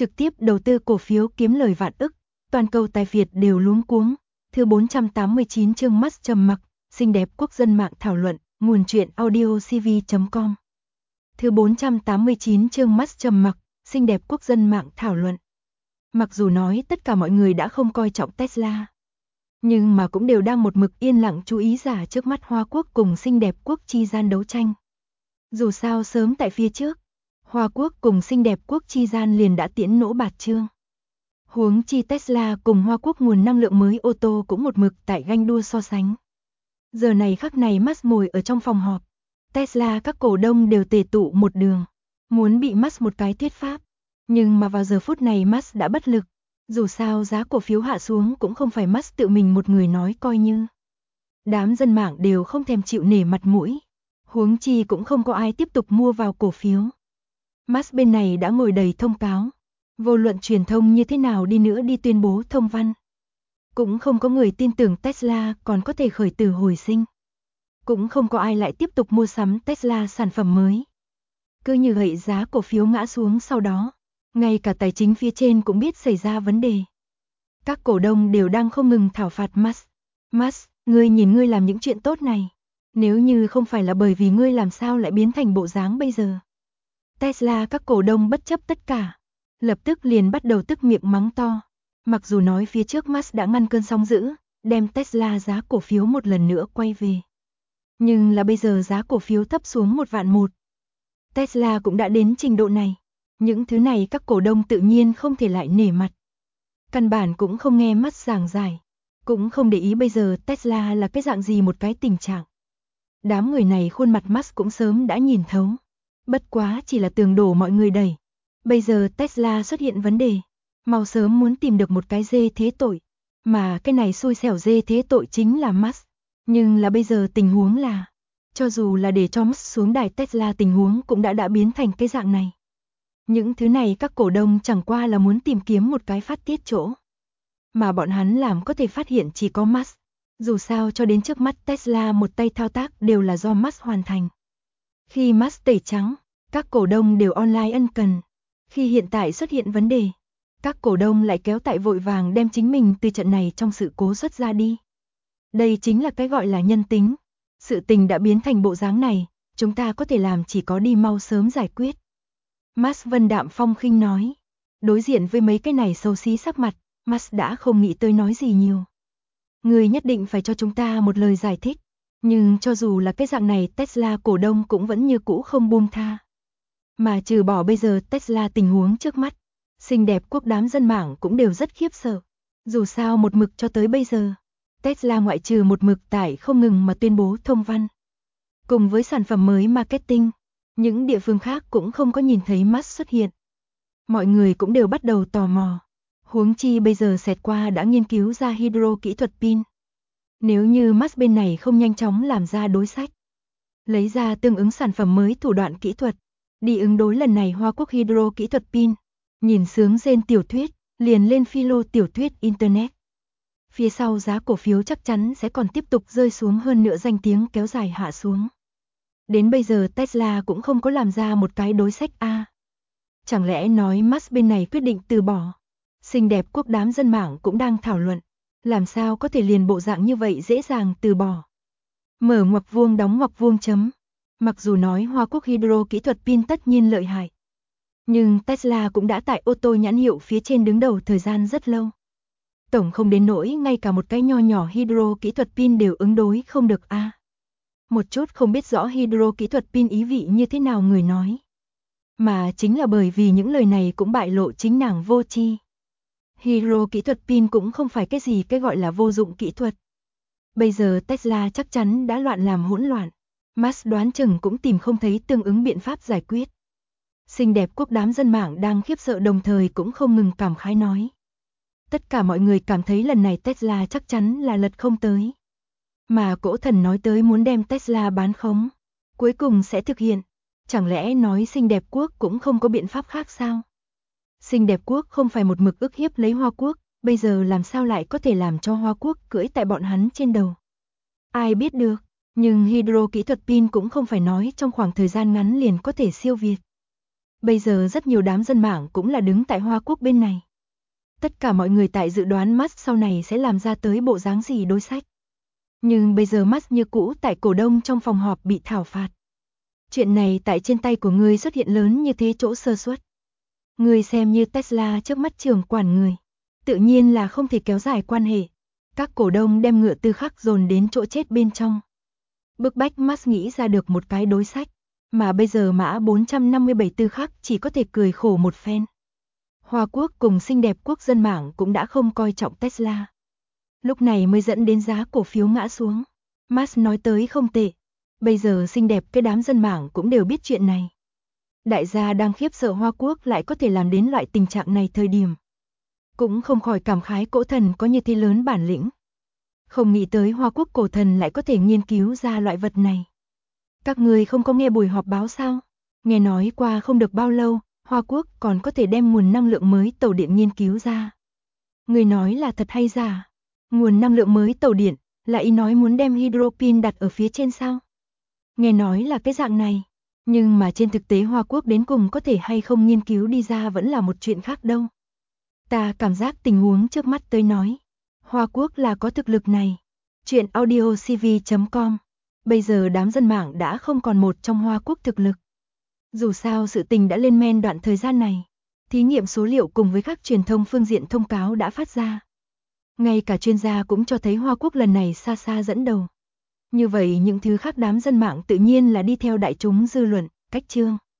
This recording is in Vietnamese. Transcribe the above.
trực tiếp đầu tư cổ phiếu kiếm lời vạn ức, toàn cầu tài Việt đều luống cuống. Thứ 489 chương Musk trầm mặc, xinh đẹp quốc dân mạng thảo luận, nguồn truyện audiocv.com. Thứ 489 chương Musk trầm mặc, xinh đẹp quốc dân mạng thảo luận. Mặc dù nói tất cả mọi người đã không coi trọng Tesla, nhưng mà cũng đều đang một mực yên lặng chú ý giả trước mắt Hoa Quốc cùng xinh đẹp quốc chi gian đấu tranh. Dù sao sớm tại phía trước, Hoa Quốc cùng xinh đẹp quốc chi gian liền đã tiễn nỗ bạt chương. Huống chi Tesla cùng Hoa Quốc nguồn năng lượng mới ô tô cũng một mực tại ganh đua so sánh. Giờ này khắc này Musk ngồi ở trong phòng họp, Tesla các cổ đông đều tề tụ một đường, muốn bị Musk một cái thuyết pháp. Nhưng mà vào giờ phút này Musk đã bất lực, dù sao giá cổ phiếu hạ xuống cũng không phải Musk tự mình một người nói coi như. Đám dân mạng đều không thèm chịu nể mặt mũi, huống chi cũng không có ai tiếp tục mua vào cổ phiếu. Musk bên này đã ngồi đầy thông cáo, vô luận truyền thông như thế nào đi nữa đi tuyên bố thông văn, cũng không có người tin tưởng Tesla còn có thể khởi tử hồi sinh. Cũng không có ai lại tiếp tục mua sắm Tesla sản phẩm mới. Cứ như vậy giá cổ phiếu ngã xuống sau đó, ngay cả tài chính phía trên cũng biết xảy ra vấn đề. Các cổ đông đều đang không ngừng thảo phạt Musk. Musk, ngươi nhìn ngươi làm những chuyện tốt này, nếu như không phải là bởi vì ngươi làm sao lại biến thành bộ dáng bây giờ. Tesla các cổ đông bất chấp tất cả, lập tức liền bắt đầu tức miệng mắng to. Mặc dù nói phía trước Musk đã ngăn cơn sóng dữ, đem Tesla giá cổ phiếu một lần nữa quay về. Nhưng là bây giờ giá cổ phiếu thấp xuống 1.100.000. Tesla cũng đã đến trình độ này. Những thứ này các cổ đông tự nhiên không thể lại nể mặt. Căn bản cũng không nghe Musk giảng giải, cũng không để ý bây giờ Tesla là cái dạng gì một cái tình trạng. Đám người này khuôn mặt Musk cũng sớm đã nhìn thấu. Bất quá chỉ là tường đổ mọi người đẩy. Bây giờ Tesla xuất hiện vấn đề, mau sớm muốn tìm được một cái dê thế tội. Mà cái này xui xẻo dê thế tội chính là Musk. Nhưng là bây giờ tình huống là, cho dù là để cho Musk xuống đài Tesla tình huống cũng đã biến thành cái dạng này. Những thứ này các cổ đông chẳng qua là muốn tìm kiếm một cái phát tiết chỗ. Mà bọn hắn làm có thể phát hiện chỉ có Musk. Dù sao cho đến trước mắt Tesla một tay thao tác đều là do Musk hoàn thành. Khi Musk tẩy trắng, các cổ đông đều online ân cần. Khi hiện tại xuất hiện vấn đề, các cổ đông lại kéo tại vội vàng đem chính mình từ trận này trong sự cố xuất ra đi. Đây chính là cái gọi là nhân tính. Sự tình đã biến thành bộ dáng này, chúng ta có thể làm chỉ có đi mau sớm giải quyết. Musk vân đạm phong khinh nói. Đối diện với mấy cái này xấu xí sắc mặt, Musk đã không nghĩ tới nói gì nhiều. Người nhất định phải cho chúng ta một lời giải thích. Nhưng cho dù là cái dạng này Tesla cổ đông cũng vẫn như cũ không buông tha. Mà trừ bỏ bây giờ Tesla tình huống trước mắt, xinh đẹp quốc đám dân mạng cũng đều rất khiếp sợ. Dù sao một mực cho tới bây giờ, Tesla ngoại trừ một mực tại không ngừng mà tuyên bố thông văn. Cùng với sản phẩm mới marketing, những địa phương khác cũng không có nhìn thấy Musk xuất hiện. Mọi người cũng đều bắt đầu tò mò. Huống chi bây giờ xẹt qua đã nghiên cứu ra hydro kỹ thuật pin. Nếu như Musk bên này không nhanh chóng làm ra đối sách, lấy ra tương ứng sản phẩm mới thủ đoạn kỹ thuật, đi ứng đối lần này Hoa Quốc hydro kỹ thuật pin, nhìn sướng rên tiểu thuyết, liền lên philo tiểu thuyết Internet. Phía sau giá cổ phiếu chắc chắn sẽ còn tiếp tục rơi xuống hơn nữa danh tiếng kéo dài hạ xuống. Đến bây giờ Tesla cũng không có làm ra một cái đối sách A. Chẳng lẽ nói Musk bên này quyết định từ bỏ? Xinh đẹp quốc đám dân mạng cũng đang thảo luận, làm sao có thể liền bộ dạng như vậy dễ dàng từ bỏ. Mở ngoặc vuông đóng ngoặc vuông chấm. Mặc dù nói Hoa Quốc hydro kỹ thuật pin tất nhiên lợi hại, nhưng Tesla cũng đã tại ô tô nhãn hiệu phía trên đứng đầu thời gian rất lâu. Tổng không đến nỗi ngay cả một cái nho nhỏ hydro kỹ thuật pin đều ứng đối không được a. Một chút không biết rõ hydro kỹ thuật pin ý vị như thế nào người nói. Mà chính là bởi vì những lời này cũng bại lộ chính nàng vô tri. Hydro kỹ thuật pin cũng không phải cái gì cái gọi là vô dụng kỹ thuật. Bây giờ Tesla chắc chắn đã loạn làm hỗn loạn. Musk đoán chừng cũng tìm không thấy tương ứng biện pháp giải quyết. Xinh đẹp quốc đám dân mạng đang khiếp sợ đồng thời cũng không ngừng cảm khái nói. Tất cả mọi người cảm thấy lần này Tesla chắc chắn là lật không tới. Mà cỗ thần nói tới muốn đem Tesla bán khống, cuối cùng sẽ thực hiện. Chẳng lẽ nói xinh đẹp quốc cũng không có biện pháp khác sao? Xinh đẹp quốc không phải một mực ức hiếp lấy Hoa Quốc, bây giờ làm sao lại có thể làm cho Hoa Quốc cưỡi tại bọn hắn trên đầu? Ai biết được, nhưng hydro kỹ thuật pin cũng không phải nói trong khoảng thời gian ngắn liền có thể siêu việt. Bây giờ rất nhiều đám dân mạng cũng là đứng tại Hoa Quốc bên này. Tất cả mọi người tại dự đoán Musk sau này sẽ làm ra tới bộ dáng gì đối sách. Nhưng bây giờ Musk như cũ tại cổ đông trong phòng họp bị thảo phạt. Chuyện này tại trên tay của ngươi xuất hiện lớn như thế chỗ sơ suất. Ngươi xem như Tesla trước mắt trưởng quản người. Tự nhiên là không thể kéo dài quan hệ. Các cổ đông đem ngựa tư khắc dồn đến chỗ chết bên trong. Bức bách Musk nghĩ ra được một cái đối sách. Mà bây giờ mã 457 tư khắc chỉ có thể cười khổ một phen. Hoa Quốc cùng xinh đẹp quốc dân mạng cũng đã không coi trọng Tesla. Lúc này mới dẫn đến giá cổ phiếu ngã xuống. Musk nói tới không tệ. Bây giờ xinh đẹp cái đám dân mạng cũng đều biết chuyện này. Đại gia đang khiếp sợ Hoa Quốc lại có thể làm đến loại tình trạng này thời điểm. Cũng không khỏi cảm khái cổ thần có như thế lớn bản lĩnh. Không nghĩ tới Hoa Quốc cổ thần lại có thể nghiên cứu ra loại vật này. Các người không có nghe buổi họp báo sao? Nghe nói qua không được bao lâu, Hoa Quốc còn có thể đem nguồn năng lượng mới tàu điện nghiên cứu ra. Người nói là thật hay giả? Nguồn năng lượng mới tàu điện, là ý nói muốn đem hydropin đặt ở phía trên sao? Nghe nói là cái dạng này, nhưng mà trên thực tế Hoa Quốc đến cùng có thể hay không nghiên cứu đi ra vẫn là một chuyện khác đâu. Ta cảm giác tình huống trước mắt tới nói, Hoa Quốc là có thực lực này. Chuyện audiocv.com. Bây giờ đám dân mạng đã không còn một trong Hoa Quốc thực lực. Dù sao sự tình đã lên men đoạn thời gian này. Thí nghiệm số liệu cùng với các truyền thông phương diện thông cáo đã phát ra. Ngay cả chuyên gia cũng cho thấy Hoa Quốc lần này xa xa dẫn đầu. Như vậy những thứ khác đám dân mạng tự nhiên là đi theo đại chúng dư luận, cách chương.